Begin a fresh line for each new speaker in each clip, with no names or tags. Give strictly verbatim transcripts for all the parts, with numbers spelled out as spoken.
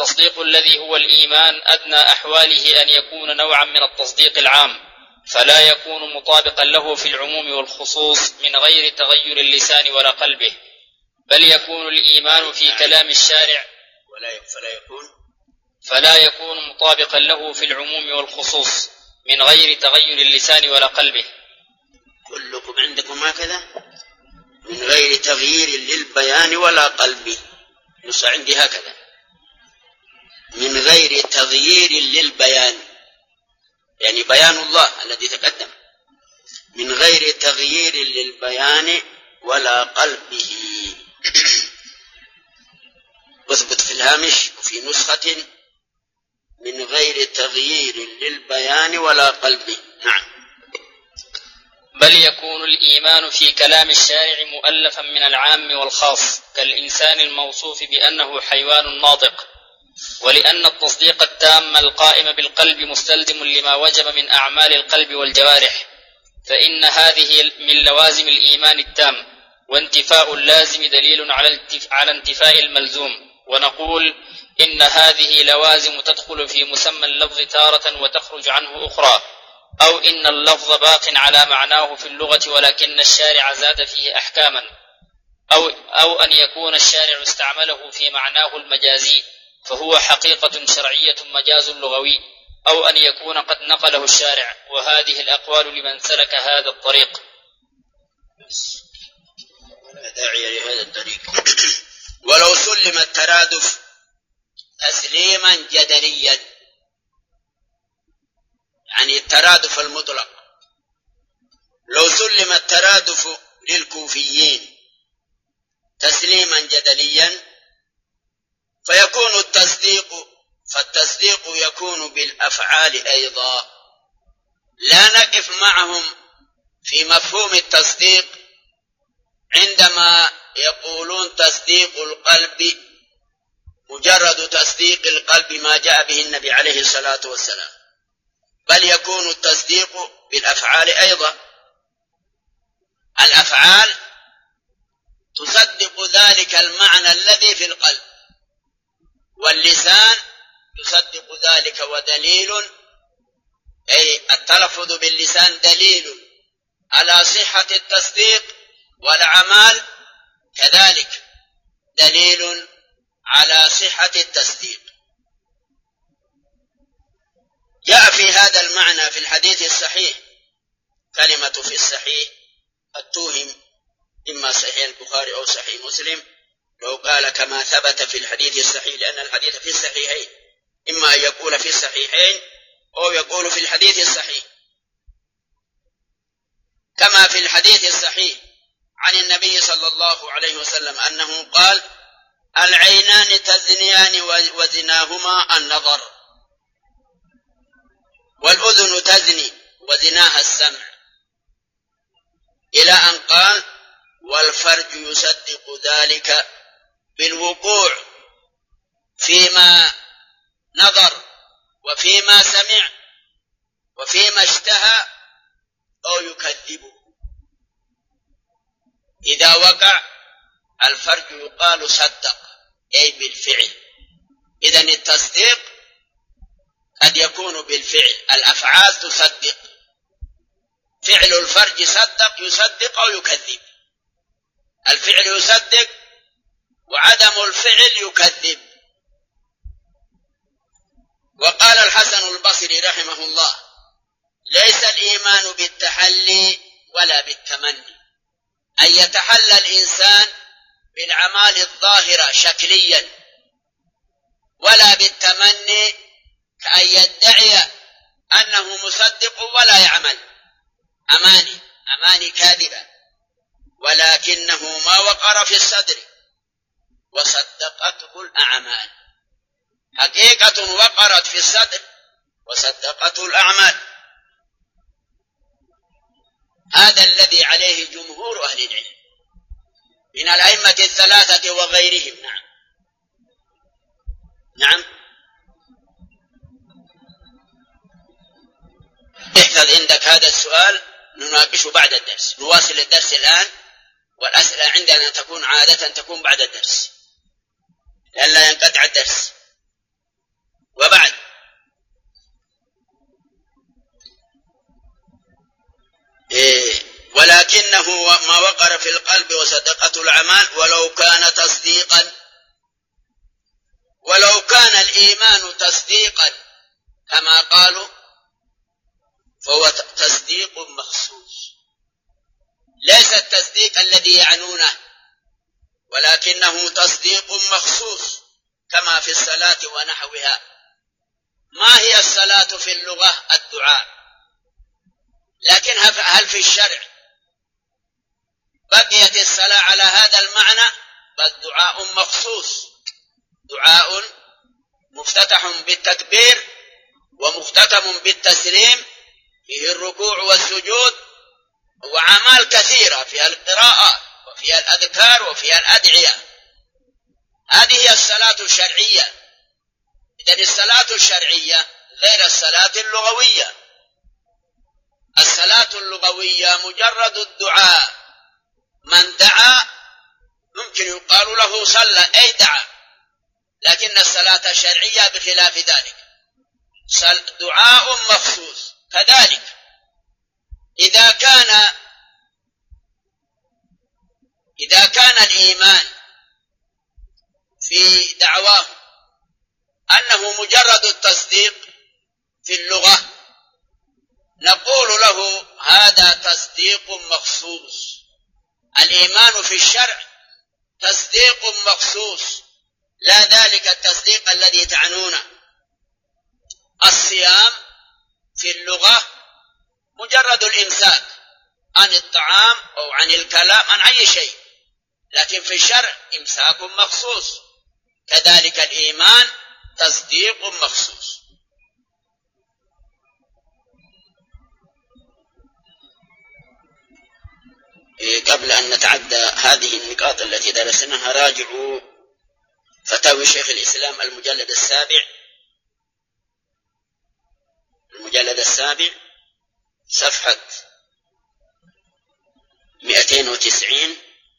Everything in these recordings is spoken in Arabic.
التصديق الذي هو الإيمان أدنى أحواله أن يكون نوعا من التصديق العام، فلا يكون مطابقا له في العموم والخصوص من غير تغير اللسان ولا قلبه، بل يكون الإيمان في كلام الشارع
ولا فلا يكون
فلا يكون مطابقا له في العموم والخصوص من غير تغير اللسان ولا قلبه.
كلكم عندكم هكذا من غير تغيير للبيان ولا قلبه، نص عندي هكذا من غير تغيير للبيان، يعني بيان الله الذي تقدم، من غير تغيير للبيان ولا قلبه. واثبت في الهامش وفي نسخة من غير تغيير للبيان ولا قلبه. نعم.
بل يكون الإيمان في كلام الشارع مؤلفا من العام والخاص كالإنسان الموصوف بأنه حيوان ناطق، ولأن التصديق التام القائم بالقلب مستلزم لما وجب من أعمال القلب والجوارح، فإن هذه من لوازم الإيمان التام، وانتفاء اللازم دليل على انتفاء الملزوم. ونقول إن هذه لوازم تدخل في مسمى اللفظ تارة وتخرج عنه أخرى، أو إن اللفظ باق على معناه في اللغة ولكن الشارع زاد فيه أحكاما، أو, أو أن يكون الشارع استعمله في معناه المجازي فهو حقيقة شرعية مجاز لغوي، أو أن يكون قد نقله الشارع، وهذه الأقوال لمن سلك هذا الطريق.
لا داعي لهذا الطريق. ولو سلم الترادف تسليما جدليا، يعني الترادف المطلق، لو سلم الترادف للكوفيين تسليما جدليا فيكون التصديق فالتصديق يكون بالأفعال أيضا. لا نقف معهم في مفهوم التصديق عندما يقولون تصديق القلب مجرد تصديق القلب ما جاء به النبي عليه الصلاة والسلام، بل يكون التصديق بالأفعال أيضا. الأفعال تصدق ذلك المعنى الذي في القلب، واللسان يصدق ذلك، ودليل أي التلفظ باللسان دليل على صحة التصديق، والأعمال كذلك دليل على صحة التصديق. جاء في هذا المعنى في الحديث الصحيح كلمة في الصحيح قد توهم إما صحيح البخاري أو صحيح مسلم، لو قال كما ثبت في الحديث الصحيح، لأن الحديث في الصحيحين، إما أن يقول في الصحيحين أو يقول في الحديث الصحيح. كما في الحديث الصحيح عن النبي صلى الله عليه وسلم أنه قال: العينان تزنيان وزناهما النظر، والأذن تزني وزناها السمع، إلى أن قال: والفرج يصدق ذلك بالوقوع فيما نظر وفيما سمع وفيما اشتهى أو يكذبه. إذا وقع الفرج يقال صدق، أي بالفعل. إذن التصديق قد يكون بالفعل، الأفعال تصدق، فعل الفرج صدق يصدق أو يكذب، الفعل يصدق وعدم الفعل يكذب. وقال الحسن البصري رحمه الله: ليس الإيمان بالتحلي ولا بالتمني، أن يتحلى الإنسان بالأعمال الظاهرة شكليا، ولا بالتمني كأن يدعي أنه مصدق ولا يعمل، أماني أماني كاذبة، ولكنه ما وقر في الصدر وصدقته الأعمال، حقيقة وقرت في الصدر وصدقته الأعمال. هذا الذي عليه جمهور أهل العلم من الأئمة الثلاثة وغيرهم. نعم نعم احفظ عندك هذا السؤال، نناقشه بعد الدرس، نواصل الدرس الآن، والأسئلة عندنا تكون عادة تكون بعد الدرس لئلا ينقطع الدرس. وما وقر في القلب وصدقته الأعمال ولو كان تصديقا. ولو كان الإيمان تصديقا كما قالوا فهو تصديق مخصوص، ليس التصديق الذي يعنونه، ولكنه تصديق مخصوص كما في الصلاة ونحوها. ما هي الصلاة في اللغة؟ الدعاء، لكن هل في الشرع بقيت الصلاة على هذا المعنى؟ بل دعاء مخصوص، دعاء مفتتح بالتكبير ومختتم بالتسليم، فيه الركوع والسجود، وأعمال كثيرة فيها القراءة وفيها الأذكار وفيها الأدعية. هذه هي الصلاة الشرعية. إذن الصلاة الشرعية غير الصلاة اللغوية. الصلاة اللغوية مجرد الدعاء، من دعا ممكن يقال له صلى أي دعا، لكن الصلاة الشرعية بخلاف ذلك، دعاء مخصوص. كذلك إذا كان إذا كان الإيمان في دعواه أنه مجرد التصديق في اللغة، نقول له هذا تصديق مخصوص. الإيمان في الشرع تصديق مخصوص، لا ذلك التصديق الذي تعنونه. الصيام في اللغة مجرد الإمساك عن الطعام أو عن الكلام عن أي شيء، لكن في الشرع إمساك مخصوص. كذلك الإيمان تصديق مخصوص. قبل أن نتعدى هذه النقاط التي درسناها راجعوا فتاوي شيخ الإسلام المجلد السابع المجلد السابع صفحة مئتين وتسعين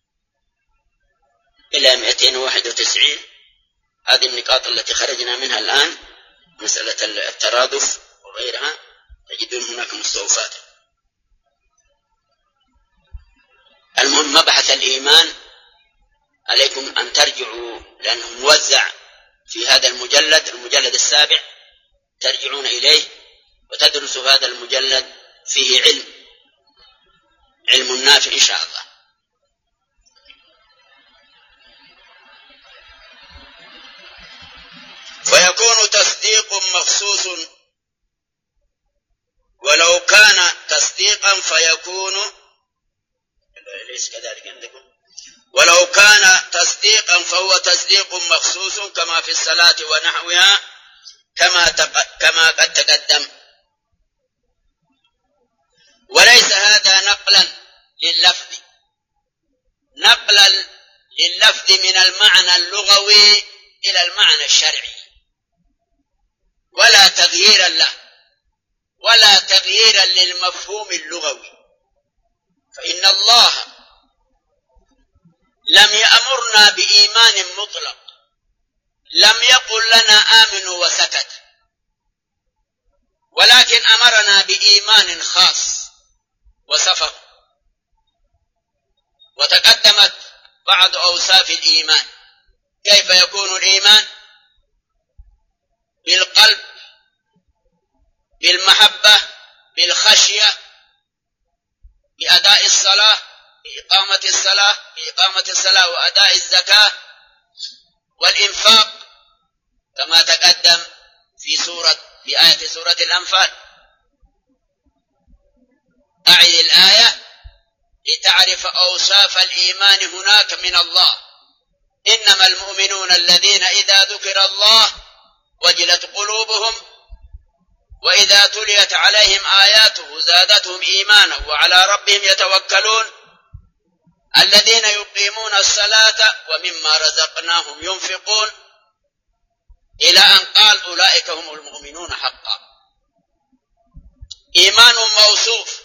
إلى مئتين وواحد وتسعين. هذه النقاط التي خرجنا منها الآن، مسألة الترادف وغيرها، تجدون هناك مستوفات. المهم مبحث الإيمان عليكم أن ترجعوا، لأنه موزع في هذا المجلد المجلد السابع، ترجعون إليه وتدرسوا هذا المجلد، فيه علم علم نافع إن شاء الله. فيكون تصديق مخصوص، ولو كان تصديقا فيكون ليس كذلك عندكم، ولو كان تصديقا فهو تصديق مخصوص كما في الصلاة ونحوها كما كما قد تقدم. وليس هذا نقلا لللفظ نقلا لللفظ من المعنى اللغوي إلى المعنى الشرعي، ولا تغييرا له ولا تغييرا للمفهوم اللغوي. فإن الله لم يأمرنا بإيمان مطلق، لم يقل لنا آمنوا وسكت، ولكن أمرنا بإيمان خاص وصفه. وتقدمت بعض أوصاف الإيمان. كيف يكون الإيمان؟ بالقلب، بالمحبة، بالخشية، بأداء الصلاة، بإقامة الصلاة بإقامة الصلاة وأداء الزكاة والإنفاق، كما تقدم في سورة في آية سورة الأنفال. أعد الآية لتعرف أوصاف الإيمان هناك من الله. إنما المؤمنون الذين إذا ذكر الله وجلت قلوبهم وإذا تليت عليهم آياته زادتهم إيمانا وعلى ربهم يتوكلون الذين يقيمون الصلاة ومما رزقناهم ينفقون، إلى أن قال أولئك هم المؤمنون حقا. إيمان موصوف.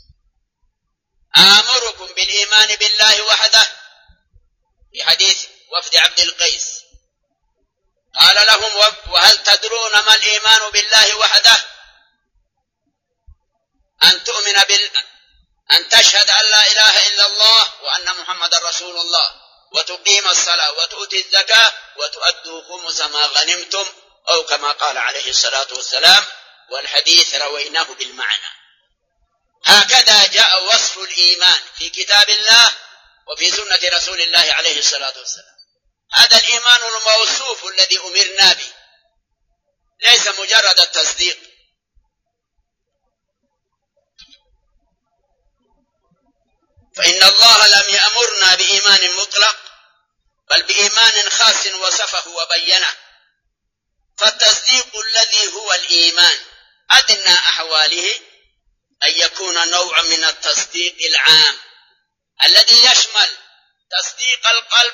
آمركم بالإيمان بالله وحده، في حديث وفد عبد القيس قال لهم وهل تدرون ما الإيمان بالله وحده؟ أن تؤمن, بال... أن تشهد أن لا إله إلا الله وأن محمد رسول الله وتقيم الصلاة وتؤتي الزكاة وتؤدوا خمس ما غنمتم، أو كما قال عليه الصلاة والسلام، والحديث رويناه بالمعنى. هكذا جاء وصف الإيمان في كتاب الله وفي سنة رسول الله عليه الصلاة والسلام. هذا الإيمان الموصوف الذي أمرنا به، ليس مجرد التصديق. فإن الله لم يأمرنا بإيمان مطلق، بل بإيمان خاص وصفه وبينه. فالتصديق الذي هو الإيمان أدنى أحواله أن يكون نوع من التصديق العام الذي يشمل تصديق القلب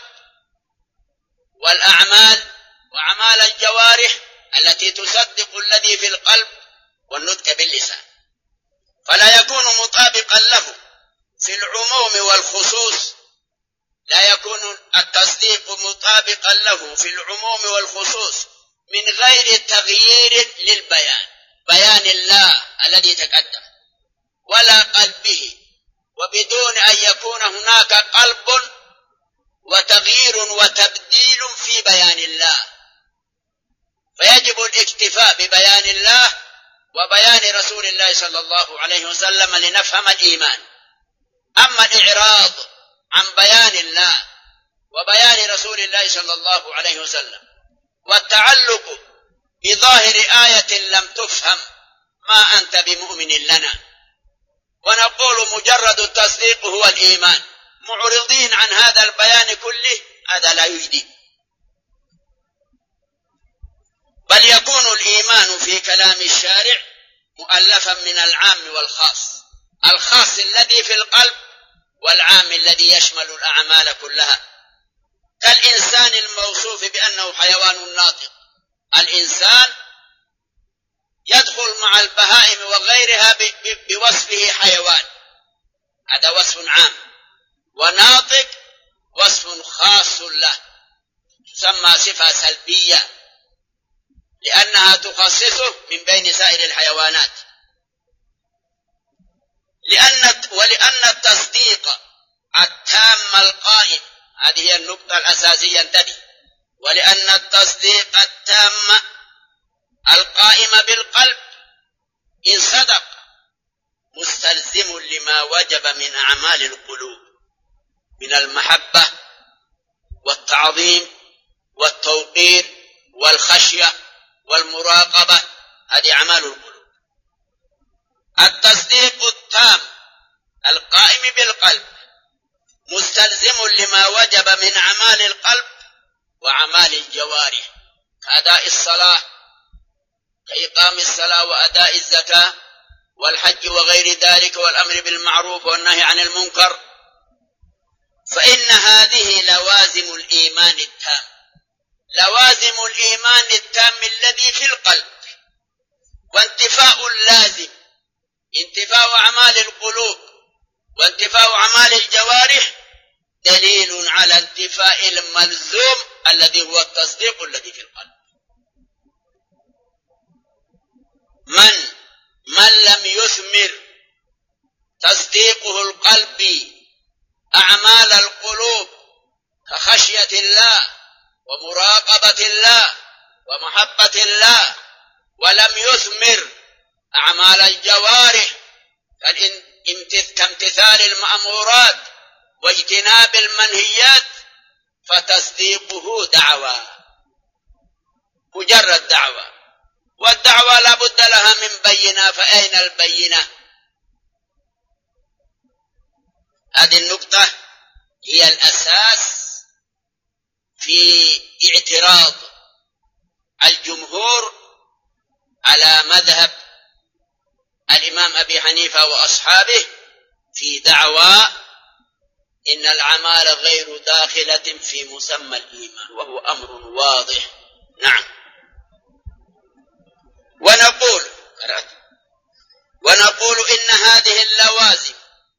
والأعمال وأعمال الجوارح التي تصدق الذي في القلب والنطق باللسان، فلا يكون مطابقا له في العموم والخصوص. لا يكون التصديق مطابقا له في العموم والخصوص من غير تغيير للبيان، بيان الله الذي تقدم، ولا قلبه، وبدون أن يكون هناك قلب وتغيير وتبديل في بيان الله. فيجب الاكتفاء ببيان الله وبيان رسول الله صلى الله عليه وسلم لنفهم الإيمان. أما الإعراض عن بيان الله وبيان رسول الله صلى الله عليه وسلم والتعلق بظاهر آية لم تفهم، ما أنت بمؤمن لنا. ونقول مجرد التصديق هو الإيمان، معرضين عن هذا البيان كله، هذا لا يجدي. بل يكون الإيمان في كلام الشارع مؤلفا من العام والخاص، الخاص الذي في القلب والعام الذي يشمل الأعمال كلها. كالإنسان الموصوف بأنه حيوان ناطق. الإنسان يدخل مع البهائم وغيرها بوصفه حيوان، هذا وصف عام، وناطق وصف خاص له، تسمى صفة سلبية لأنها تخصصه من بين سائر الحيوانات. لأن ولأن التصديق التام القائم، هذه هي النقطة الأساسية انتبه، ولأن التصديق التام القائم بالقلب إن صدق مستلزم لما وجب من أعمال القلوب من المحبة والتعظيم والتوقير والخشية والمراقبة، هذه أعمال القلوب. التصديق التام القائم بالقلب مستلزم لما وجب من أعمال القلب وأعمال الجوارح، كأداء الصلاة، كإقام الصلاة وأداء الزكاة والحج وغير ذلك، والأمر بالمعروف والنهي عن المنكر. فإن هذه لوازم الإيمان التام، لوازم الإيمان التام الذي في القلب. وانتفاء اللازم، انتفاء أعمال القلوب وانتفاء أعمال الجوارح، دليل على انتفاء الملزوم الذي هو التصديق الذي في القلب. من من لم يثمر تصديقه القلب أعمال القلوب كخشية الله ومراقبة الله ومحبة الله، ولم يثمر أعمال الجوارح كامتثال المأمورات واجتناب المنهيات، فتصديقه دعوى، مجرد دعوى، والدعوى لا بد لها من بينة، فأين البينة؟ هذه النقطة هي الأساس في اعتراض الجمهور على مذهب الإمام أبي حنيفة وأصحابه في دعوى إن الأعمال غير داخلة في مسمى الإيمان، وهو أمر واضح. نعم. ونقول ونقول إن هذه اللوازم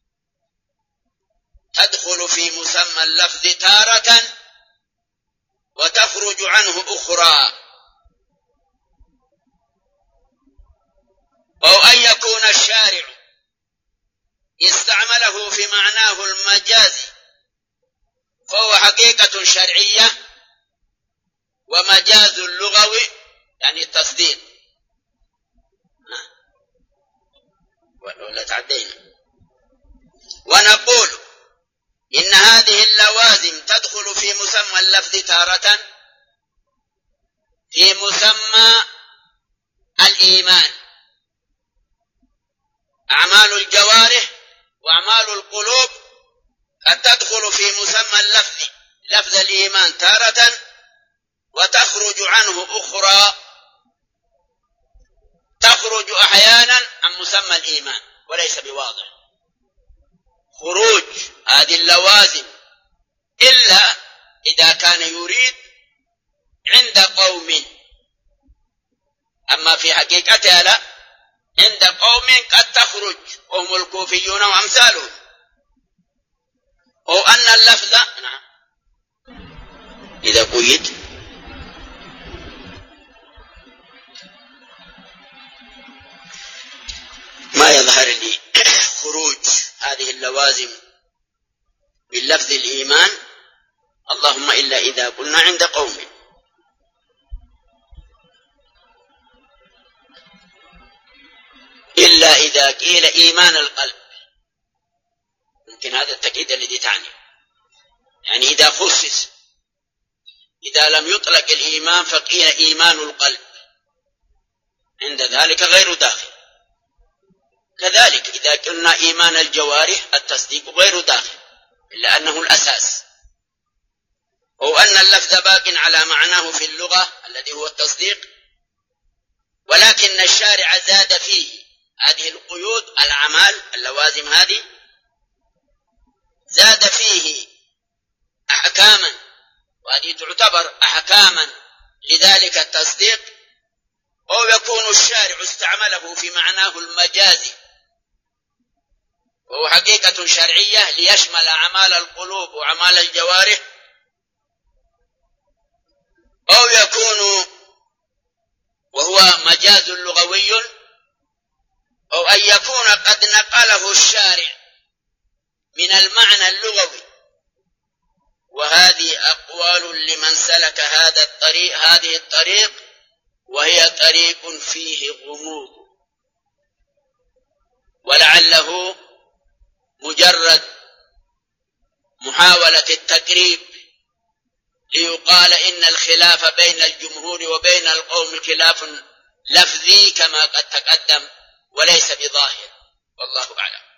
تدخل في مسمى اللفظ تارة وتخرج عنه أخرى، أو أن يكون الشارع استعمل حقيقة شرعية ومجاز لغوي يعني التصديق. ولا تعدينا. ونقول إن هذه اللوازم تدخل في مسمى اللفظ تارة في مسمى الإيمان، أعمال الجوارح وأعمال القلوب قد تدخل في مسمى اللفظ لفظ الإيمان تارة وتخرج عنه أخرى، تخرج أحيانا عن مسمى الإيمان وليس بواضح خروج هذه اللوازم إلا إذا كان يريد عند قوم، أما في حقيقتها لا، عند قوم قد تخرج وهم الكوفيون وأمثالهم، أو أن اللفظ نعم إذا قيد ما يظهر لي خروج هذه اللوازم باللفظ الإيمان، اللهم إلا إذا قلنا عند قوم. إلا إذا قيل إيمان القلب، يمكن هذا التأكيد الذي تعني، يعني إذا خصص، إذا لم يطلق الإيمان فقيل إيمان القلب، عند ذلك غير داخل. كذلك إذا قلنا إيمان الجوارح التصديق غير داخل إلا أنه الأساس، هو أن اللفظ باق على معناه في اللغة الذي هو التصديق، ولكن الشارع زاد فيه هذه القيود الأعمال اللوازم هذه، زاد فيه أحكاما، وهذه تعتبر أحكاما لذلك التصديق، أو يكون الشارع استعمله في معناه المجازي وهو حقيقة شرعية ليشمل أعمال القلوب وأعمال الجوارح، أو يكون وهو مجاز لغوي، أو أن يكون قد نقله الشارع من المعنى اللغوي. وهذه أقوال لمن سلك هذا الطريق هذه الطريق وهي طريق فيه غموض، ولعله مجرد محاولة التقريب ليقال إن الخلاف بين الجمهور وبين القوم خلاف لفظي كما قد تقدم وليس بظاهر، والله أعلم.